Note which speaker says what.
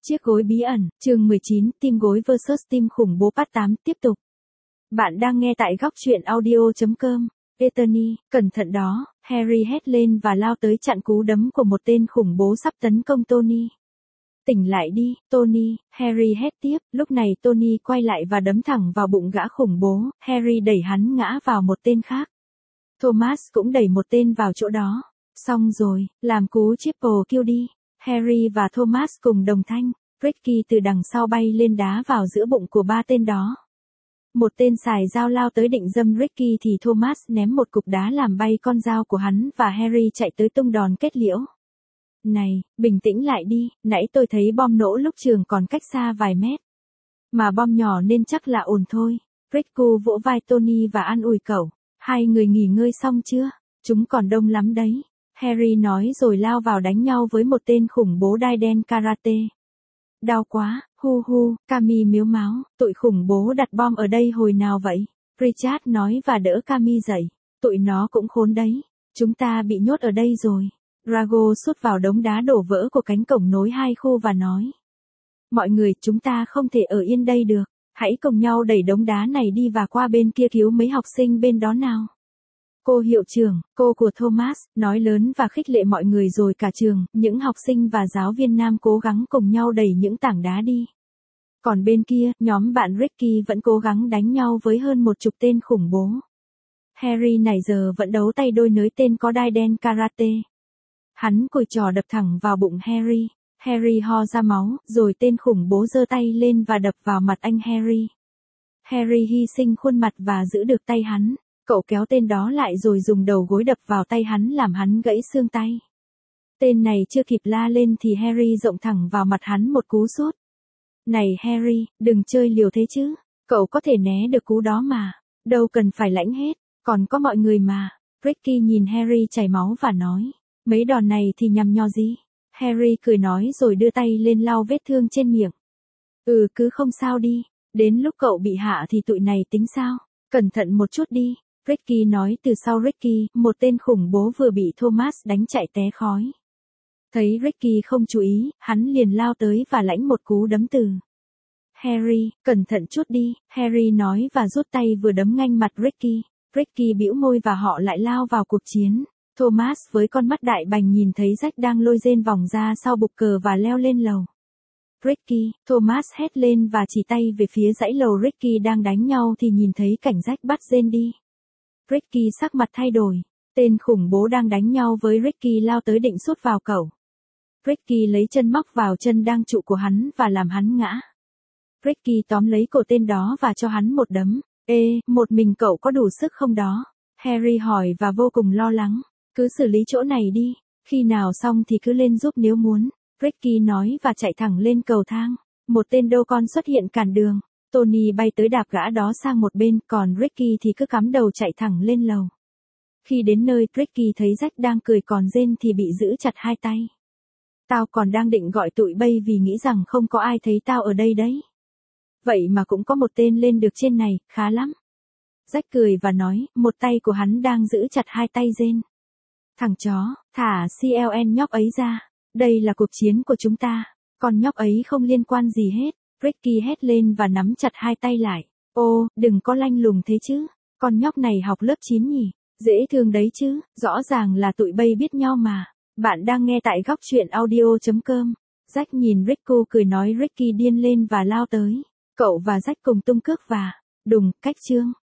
Speaker 1: Chiếc gối bí ẩn, chương 19, team gối vs team khủng bố part 8 tiếp tục. Bạn đang nghe tại góc truyện audio.com. Bethany, cẩn thận đó, Harry hét lên và lao tới chặn cú đấm của một tên khủng bố sắp tấn công Tony. Tỉnh lại đi, Tony, Harry hét tiếp, lúc này Tony quay lại và đấm thẳng vào bụng gã khủng bố, Harry đẩy hắn ngã vào một tên khác. Thomas cũng đẩy một tên vào chỗ đó. Xong rồi, làm cú triple kill đi. Harry và Thomas cùng đồng thanh, Ricky từ đằng sau bay lên đá vào giữa bụng của ba tên đó. Một tên xài dao lao tới định dâm Ricky thì Thomas ném một cục đá làm bay con dao của hắn và Harry chạy tới tung đòn kết liễu. Này, bình tĩnh lại đi, nãy tôi thấy bom nổ lúc trường còn cách xa vài mét. Mà bom nhỏ nên chắc là ổn thôi. Ricky vỗ vai Tony và an ủi cậu. Hai người nghỉ ngơi xong chưa? Chúng còn đông lắm đấy. Harry nói rồi lao vào đánh nhau với một tên khủng bố đai đen karate. Đau quá, hu hu, Cami miếu máu, tụi khủng bố đặt bom ở đây hồi nào vậy? Richard nói và đỡ Cami dậy. Tụi nó cũng khốn đấy. Chúng ta bị nhốt ở đây rồi. Drago sút vào đống đá đổ vỡ của cánh cổng nối hai khu và nói. Mọi người, chúng ta không thể ở yên đây được. Hãy cùng nhau đẩy đống đá này đi và qua bên kia cứu mấy học sinh bên đó nào. Cô hiệu trưởng, cô của Thomas, nói lớn và khích lệ mọi người rồi cả trường, những học sinh và giáo viên nam cố gắng cùng nhau đẩy những tảng đá đi. Còn bên kia, nhóm bạn Ricky vẫn cố gắng đánh nhau với hơn 10 tên khủng bố. Harry nãy giờ vẫn đấu tay đôi nới tên có đai đen karate. Hắn cùi trò đập thẳng vào bụng Harry. Harry ho ra máu, rồi tên khủng bố giơ tay lên và đập vào mặt anh Harry. Harry hy sinh khuôn mặt và giữ được tay hắn. Cậu kéo tên đó lại rồi dùng đầu gối đập vào tay hắn làm hắn gãy xương tay. Tên này chưa kịp la lên thì Harry rộng thẳng vào mặt hắn một cú sút. Này Harry, đừng chơi liều thế chứ. Cậu có thể né được cú đó mà. Đâu cần phải lãnh hết, còn có mọi người mà. Ricky nhìn Harry chảy máu và nói. Mấy đòn này thì nhằm nhò gì? Harry cười nói rồi đưa tay lên lau vết thương trên miệng. Cứ không sao đi. Đến lúc cậu bị hạ thì tụi này tính sao? Cẩn thận một chút đi. Ricky nói từ sau Ricky, một tên khủng bố vừa bị Thomas đánh chạy té khói. Thấy Ricky không chú ý, hắn liền lao tới và lãnh một cú đấm từ. Harry, cẩn thận chút đi, Harry nói và rút tay vừa đấm ngay mặt Ricky. Ricky bĩu môi và họ lại lao vào cuộc chiến. Thomas với con mắt đại bành nhìn thấy Jack đang lôi rên vòng ra sau bục cờ và leo lên lầu. Ricky, Thomas hét lên và chỉ tay về phía dãy lầu Ricky đang đánh nhau thì nhìn thấy cảnh Jack bắt rên đi. Ricky sắc mặt thay đổi. Tên khủng bố đang đánh nhau với Ricky lao tới định sút vào cậu. Ricky lấy chân móc vào chân đang trụ của hắn và làm hắn ngã. Ricky tóm lấy cổ tên đó và cho hắn một đấm. Một mình cậu có đủ sức không đó? Harry hỏi và vô cùng lo lắng. Cứ xử lý chỗ này đi. Khi nào xong thì cứ lên giúp nếu muốn. Ricky nói và chạy thẳng lên cầu thang. Một tên đô con xuất hiện cản đường. Tony bay tới đạp gã đó sang một bên, còn Ricky thì cứ cắm đầu chạy thẳng lên lầu. Khi đến nơi, Ricky thấy Jack đang cười còn rên thì bị giữ chặt hai tay. Tao còn đang định gọi tụi bay vì nghĩ rằng không có ai thấy tao ở đây đấy. Vậy mà cũng có một tên lên được trên này, khá lắm. Jack cười và nói, một tay của hắn đang giữ chặt hai tay rên. Thằng chó, thả CLN nhóc ấy ra. Đây là cuộc chiến của chúng ta. Con nhóc ấy không liên quan gì hết. Ricky hét lên và nắm chặt hai tay lại. Đừng có lanh lùng thế chứ. Con nhóc này học lớp 9 nhỉ? Dễ thương đấy chứ, rõ ràng là tụi bay biết nhau mà. Bạn đang nghe tại góc truyện audio.com. Jack nhìn Ricky cười nói Ricky điên lên và lao tới. Cậu và Jack cùng tung cước và đùng, cách chương.